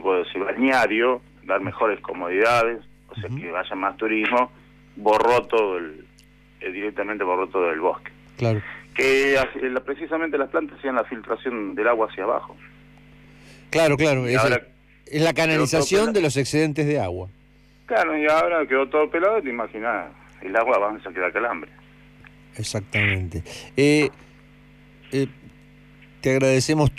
poco de ese balneario, dar mejores comodidades, o sea, que vaya más turismo, directamente borró todo el bosque. Claro. Que precisamente las plantas hacían la filtración del agua hacia abajo. Claro, Y ahora es la canalización de los excedentes de agua. Claro, y ahora quedó todo pelado, te imaginas, el agua avanza que da calambre. Exactamente. Te agradecemos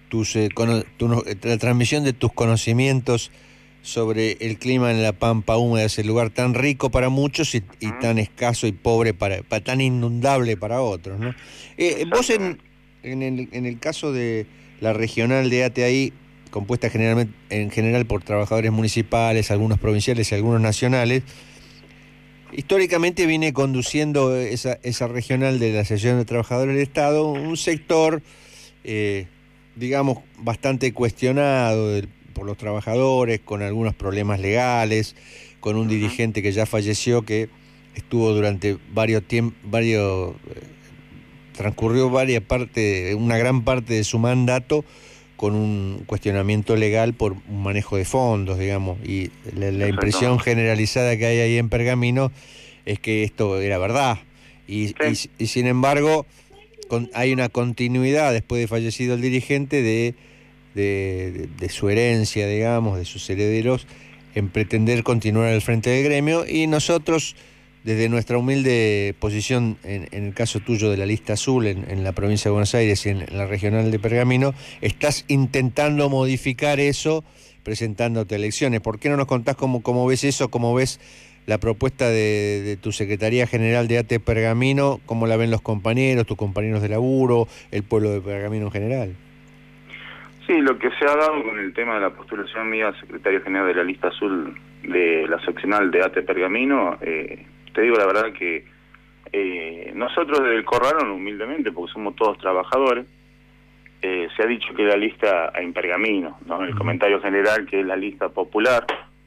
la transmisión de tus conocimientos sobre el clima en la Pampa Húmeda, ese lugar tan rico para muchos y tan escaso y pobre, tan inundable para otros, ¿no? Vos en el caso de la regional de ATE, compuesta en general por trabajadores municipales, algunos provinciales y algunos nacionales, históricamente viene conduciendo esa regional de la Asociación de Trabajadores del Estado un sector, digamos, bastante cuestionado por los trabajadores, con algunos problemas legales, con un dirigente que ya falleció, que estuvo durante transcurrió una gran parte de su mandato con un cuestionamiento legal por un manejo de fondos, digamos, y la impresión generalizada que hay ahí en Pergamino es que esto era verdad, y sin embargo hay una continuidad después de fallecido el dirigente de su herencia, digamos, de sus herederos, en pretender continuar al frente del gremio, y nosotros, desde nuestra humilde posición, en el caso tuyo de la lista azul en la provincia de Buenos Aires y en la regional de Pergamino, estás intentando modificar eso presentándote a elecciones. ¿Por qué no nos contás cómo ves eso, cómo ves la propuesta de tu Secretaría General de ATE Pergamino, cómo la ven los compañeros, tus compañeros de laburo, el pueblo de Pergamino en general? Sí, lo que se ha dado con el tema de la postulación mía a secretario general de la lista azul de la seccional de ATE Pergamino, te digo la verdad que nosotros desde el Corralón, humildemente, porque somos todos trabajadores, se ha dicho que la lista en Pergamino, ¿no? El comentario general que es la lista popular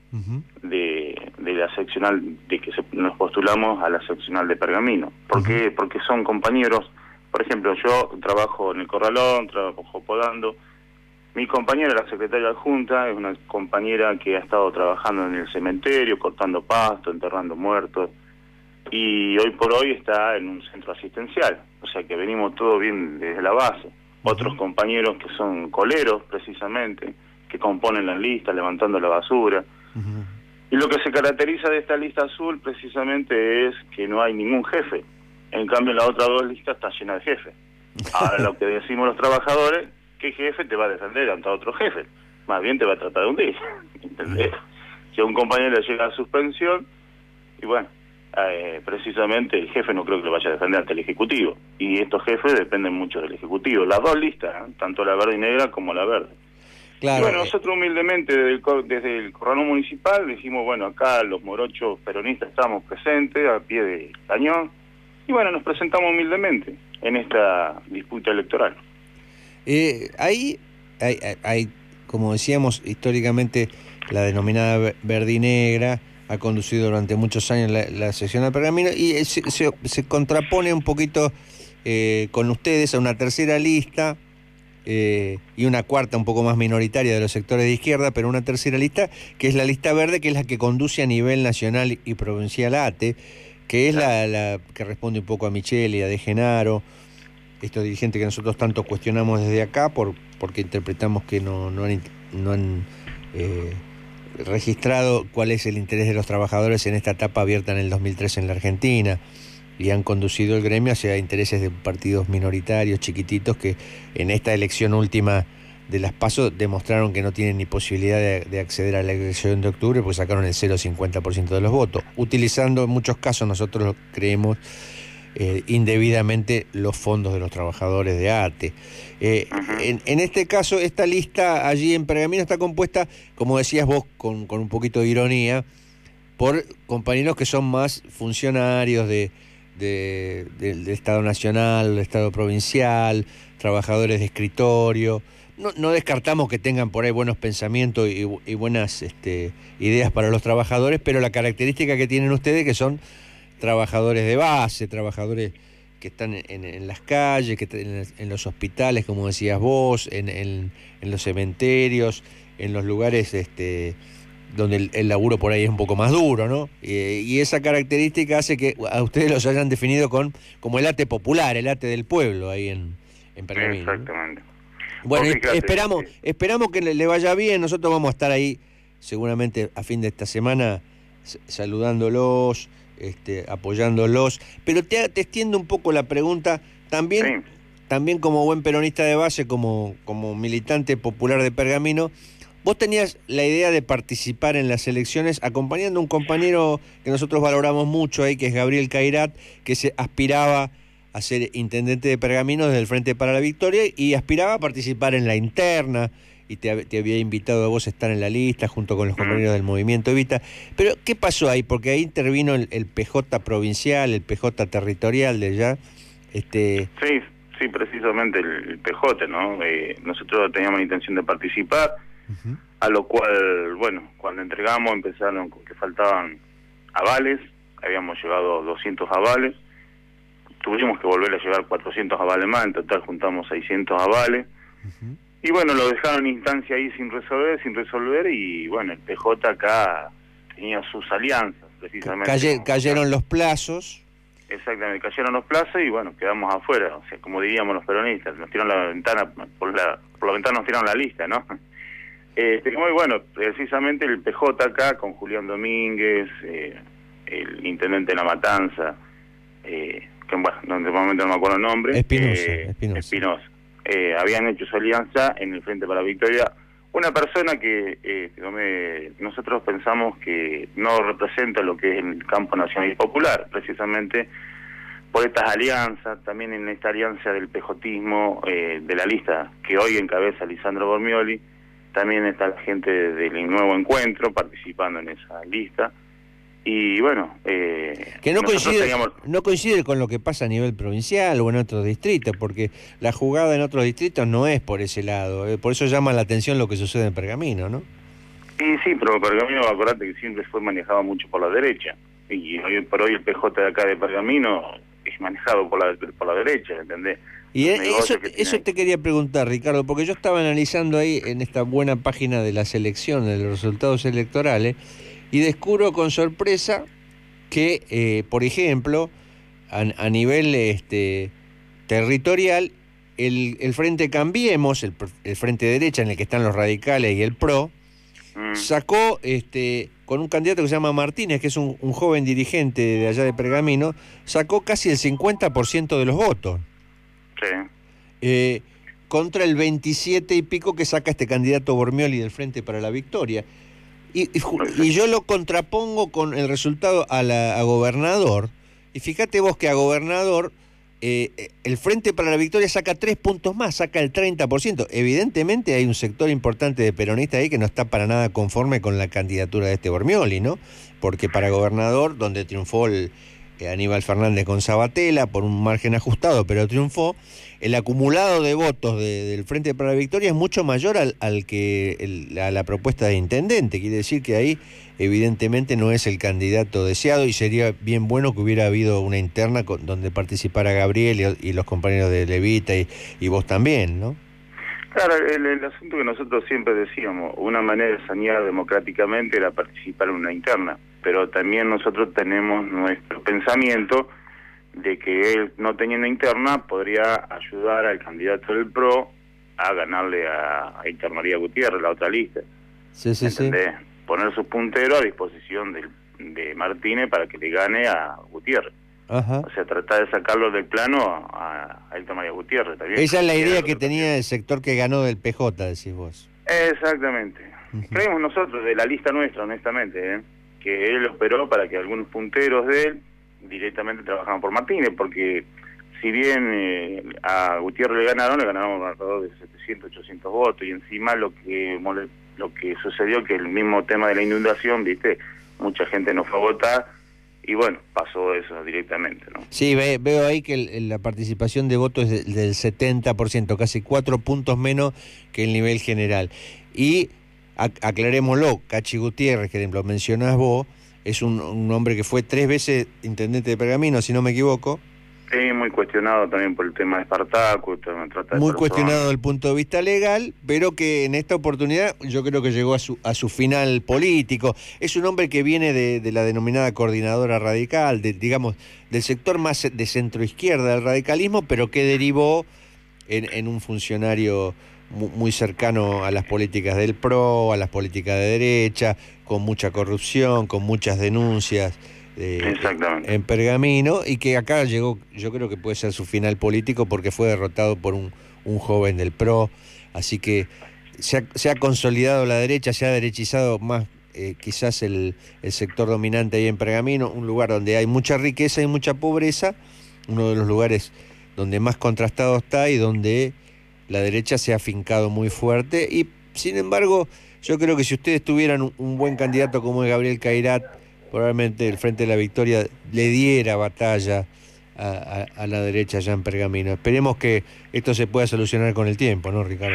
de la seccional, de que nos postulamos a la seccional de Pergamino. ¿Por qué? Porque son compañeros. Por ejemplo, yo trabajo en el Corralón, trabajo podando. Mi compañera, la secretaria adjunta, es una compañera que ha estado trabajando en el cementerio, cortando pasto, enterrando muertos, y hoy por hoy está en un centro asistencial, o sea que venimos todo bien desde la base. Otros compañeros que son coleros, precisamente, que componen la lista, levantando la basura. Y lo que se caracteriza de esta lista azul, precisamente, es que no hay ningún jefe. En cambio, la otra dos listas está llena de jefes. Ahora, lo que decimos los trabajadores, ¿qué jefe te va a defender ante otro jefe? Más bien te va a tratar de hundir, ¿entendés? Si a un compañero le llega a suspensión, y bueno, precisamente el jefe no creo que lo vaya a defender ante el Ejecutivo, y estos jefes dependen mucho del Ejecutivo, las dos listas, tanto la verde y negra como la verde. Claro. Y bueno, nosotros humildemente desde el Corralón Municipal dijimos, bueno, acá los morochos peronistas estamos presentes, a pie de cañón, y bueno, nos presentamos humildemente en esta disputa electoral. Ahí hay, como decíamos, históricamente la denominada verde y negra ha conducido durante muchos años la sección de Pergamino, y se contrapone un poquito con ustedes a una tercera lista y una cuarta un poco más minoritaria de los sectores de izquierda, pero una tercera lista que es la lista verde, que es la que conduce a nivel nacional y provincial ATE, que es la que responde un poco a Micheli y a De Genaro, estos dirigentes que nosotros tanto cuestionamos desde acá porque interpretamos que no han registrado cuál es el interés de los trabajadores en esta etapa abierta en el 2003 en la Argentina, y han conducido el gremio hacia intereses de partidos minoritarios, chiquititos, que en esta elección última de las PASO demostraron que no tienen ni posibilidad de acceder a la elección de octubre, porque sacaron el 0,50% de los votos, utilizando en muchos casos, nosotros creemos, indebidamente los fondos de los trabajadores de ATE. En este caso, esta lista allí en Pergamino está compuesta, como decías vos, con un poquito de ironía, por compañeros que son más funcionarios del Estado Nacional, del Estado Provincial, trabajadores de escritorio. No descartamos que tengan por ahí buenos pensamientos y buenas ideas para los trabajadores, pero la característica que tienen ustedes que son trabajadores de base, trabajadores que están en las calles, que están en los hospitales, como decías vos, en los cementerios, en los lugares donde el laburo por ahí es un poco más duro, ¿no? Y esa característica hace que a ustedes los hayan definido como el ATE popular, el ATE del pueblo ahí en Pergamino. Exactamente. ¿No? Bueno, Fíjate, esperamos que le vaya bien. Nosotros vamos a estar ahí seguramente a fin de esta semana saludándolos, apoyándolos. Pero te extiendo un poco la pregunta, también como buen peronista de base, como militante popular de Pergamino, vos tenías la idea de participar en las elecciones acompañando a un compañero que nosotros valoramos mucho ahí, que es Gabriel Cairat, que se aspiraba a ser intendente de Pergamino desde el Frente para la Victoria y aspiraba a participar en la interna, y te había invitado a vos a estar en la lista junto con los compañeros del Movimiento Evita. Pero, ¿qué pasó ahí? Porque ahí intervino el PJ provincial, el PJ territorial de allá. Sí, precisamente el PJ, ¿no? Nosotros teníamos la intención de participar, a lo cual, bueno, cuando entregamos empezaron con que faltaban avales, habíamos llevado 200 avales, tuvimos que volver a llevar 400 avales más, en total juntamos 600 avales, y bueno, lo dejaron en instancia ahí sin resolver, y bueno, el PJ acá tenía sus alianzas, precisamente. Cayeron los plazos. Exactamente, cayeron los plazos y bueno, quedamos afuera, o sea, como diríamos los peronistas, nos tiraron la ventana, por la ventana nos tiraron la lista, ¿no? Muy bueno, precisamente el PJ acá, con Julián Domínguez, el intendente de La Matanza, que bueno, en este momento no me acuerdo el nombre. Espinosa. Habían hecho su alianza en el Frente para la Victoria. Una persona que nosotros pensamos que no representa lo que es el campo nacional y popular, precisamente por estas alianzas, también en esta alianza del pejotismo, de la lista que hoy encabeza Lisandro Bormioli, también está la gente del Nuevo Encuentro participando en esa lista. Y bueno, que no coincide con lo que pasa a nivel provincial o en otros distritos, porque la jugada en otros distritos no es por ese lado, por eso llama la atención lo que sucede en Pergamino, ¿no? Sí, pero Pergamino, acordate que siempre fue manejado mucho por la derecha, y hoy por hoy el PJ de acá de Pergamino es manejado por la derecha, ¿entendés? Y eso te quería preguntar, Ricardo, porque yo estaba analizando ahí en esta buena página de las elecciones, de los resultados electorales, y descubro con sorpresa que, por ejemplo, a nivel territorial, el Frente Cambiemos, el Frente Derecha, en el que están los radicales y el PRO, sacó con un candidato que se llama Martínez, que es un joven dirigente de allá de Pergamino, sacó casi el 50% de los votos. Sí. Contra el 27 y pico que saca este candidato Bormioli del Frente para la Victoria. Y yo lo contrapongo con el resultado a gobernador, y fíjate vos que a gobernador el Frente para la Victoria saca 3 puntos más, saca el 30%. Evidentemente hay un sector importante de peronistas ahí que no está para nada conforme con la candidatura de Bormioli, ¿no? Porque para gobernador, donde triunfó Aníbal Fernández con Sabatella, por un margen ajustado, pero triunfó, el acumulado de votos del Frente para la Victoria es mucho mayor a la propuesta de intendente. Quiere decir que ahí evidentemente no es el candidato deseado, y sería bien bueno que hubiera habido una interna donde participara Gabriel y los compañeros de Levita y vos también, ¿no? Claro, el asunto que nosotros siempre decíamos, una manera de sanear democráticamente era participar en una interna, pero también nosotros tenemos nuestro pensamiento de que él, no teniendo interna, podría ayudar al candidato del PRO a ganarle a Héctor María Gutiérrez, la otra lista. Sí. Poner su puntero a disposición de Martínez para que le gane a Gutiérrez. Ajá. O sea, tratar de sacarlo del plano a Héctor María Gutiérrez también. Esa es la idea que tenía el sector que ganó del PJ, decís vos. Exactamente. Creemos nosotros, de la lista nuestra, honestamente, que él operó para que algunos punteros de él directamente trabajaban por Martínez, porque si bien a Gutiérrez le ganaron alrededor de 700, 800 votos, y encima lo que sucedió, que el mismo tema de la inundación, viste, mucha gente no fue a votar, y bueno, pasó eso directamente, ¿no? Sí, veo ahí que la participación de votos es del 70%, casi 4 puntos menos que el nivel general. Y aclarémoslo, Cachi Gutiérrez, que lo mencionás vos, es un hombre que fue 3 veces intendente de Pergamino, si no me equivoco. Sí, muy cuestionado también por el tema de Espartaco. Muy cuestionado desde el punto de vista legal, pero que en esta oportunidad yo creo que llegó a su final político. Es un hombre que viene de la denominada coordinadora radical, digamos, del sector más de centroizquierda del radicalismo, pero que derivó en un funcionario muy cercano a las políticas del PRO, a las políticas de derecha, con mucha corrupción, con muchas denuncias en Pergamino, y que acá llegó, yo creo que puede ser su final político porque fue derrotado por un joven del PRO, así que se ha consolidado la derecha, se ha derechizado más quizás el sector dominante ahí en Pergamino, un lugar donde hay mucha riqueza y mucha pobreza, uno de los lugares donde más contrastado está y donde la derecha se ha afincado muy fuerte, y sin embargo yo creo que si ustedes tuvieran un buen candidato como es Gabriel Cairat, probablemente el Frente de la Victoria le diera batalla a la derecha allá en Pergamino. Esperemos que esto se pueda solucionar con el tiempo, ¿no, Ricardo?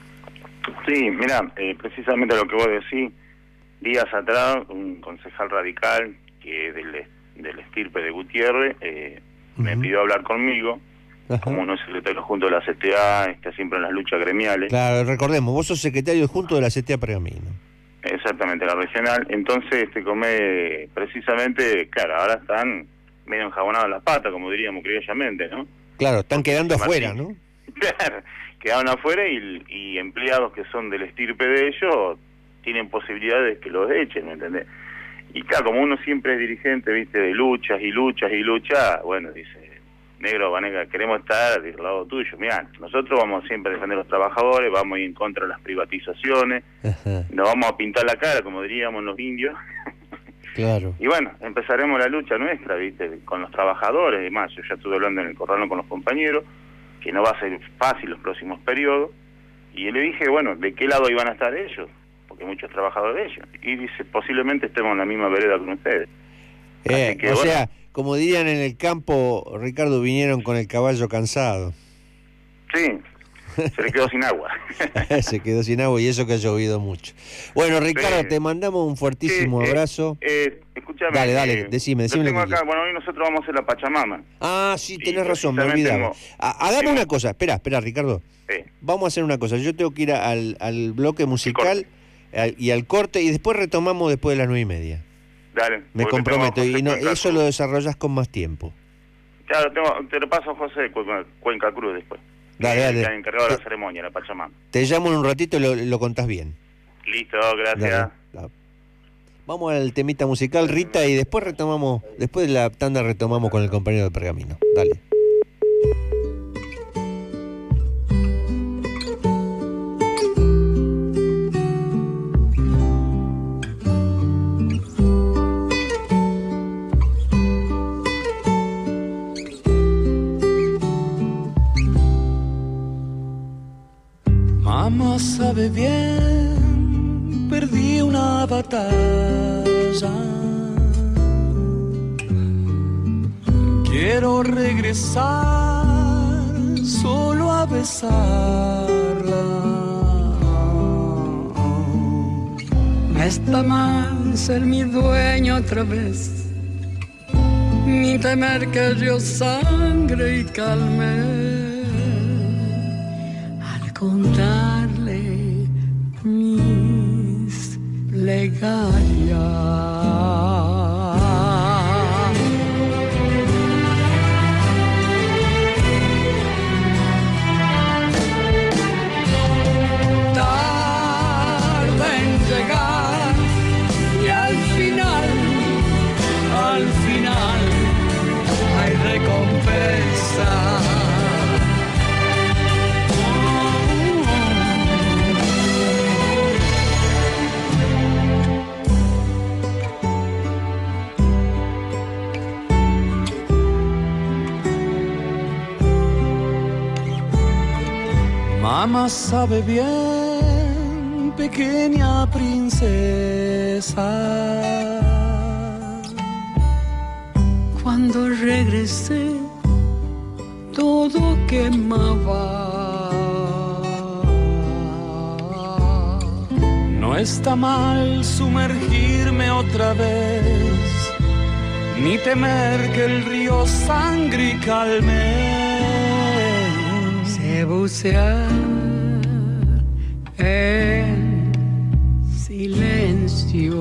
Sí, mira, precisamente lo que vos decís, días atrás un concejal radical que del estirpe de Gutiérrez me pidió hablar conmigo. Ajá. Como uno es secretario junto de la CTA, está siempre en las luchas gremiales. Claro, recordemos, vos sos secretario junto de la CTA Pergamino. Exactamente, la regional. Entonces, precisamente, claro, ahora están medio enjabonadas las patas, como diríamos criollamente, ¿no? Claro, están quedando afuera, ¿no? Claro, quedaron afuera y empleados que son del estirpe de ellos tienen posibilidades de que los echen, ¿me entendés? Y claro, como uno siempre es dirigente, viste, de luchas y luchas y luchas, bueno, dice, negro, Vanegas, queremos estar del lado tuyo. Mirá, nosotros vamos siempre a defender a los trabajadores, vamos a ir en contra de las privatizaciones, nos vamos a pintar la cara, como diríamos los indios. Claro. Y bueno, empezaremos la lucha nuestra, viste, con los trabajadores. Además, yo ya estuve hablando en el Corralón con los compañeros, que no va a ser fácil los próximos periodos. Y le dije, bueno, ¿de qué lado iban a estar ellos? Porque muchos trabajadores de ellos. Y dice, posiblemente estemos en la misma vereda con ustedes. Que, sea, como dirían en el campo, Ricardo, vinieron con el caballo cansado. Sí, se le quedó sin agua. Se quedó sin agua y eso que ha llovido mucho. Bueno, Ricardo, te mandamos un fuertísimo abrazo. Escúchame. Dale, decime acá, bueno, hoy nosotros vamos a hacer la Pachamama. Ah, sí, tenés razón, me olvidaba. Hagamos una cosa, espera, Ricardo. Vamos a hacer una cosa, yo tengo que ir al bloque musical y al corte, y después retomamos después de las 9:30. Dale. Me comprometo, y eso lo desarrollas con más tiempo. Claro, te lo paso a José de Cuenca Cruz después. Dale. Está encargado de la ceremonia, la Pachamama. Te llamo en un ratito y lo contás bien. Listo, gracias. Dale. Vamos al temita musical, Rita, y después después de la tanda retomamos con el compañero de Pergamino. Dale. Mamá sabe bien, perdí una batalla. Quiero regresar solo a besarla. No está mal ser mi dueño otra vez, ni temer que yo sangre y calme. Contarle mis plegarias. Tarda en llegar y al final hay recompensa. Mamá sabe bien, pequeña princesa, cuando regresé todo quemaba. No está mal sumergirme otra vez, ni temer que el río sangre y calme. Sé bucear en silencio.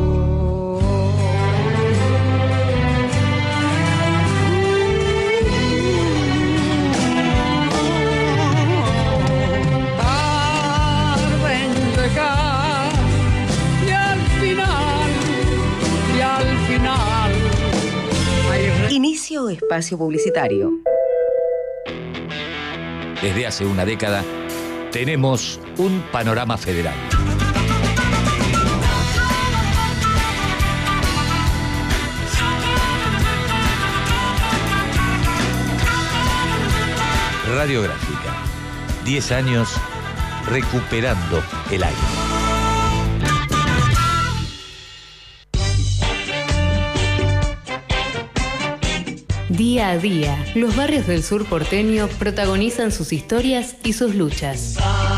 Inicio espacio publicitario. Desde hace una década tenemos un panorama federal. Radiográfica. 10 años recuperando el aire. Día a día, los barrios del sur porteño protagonizan sus historias y sus luchas.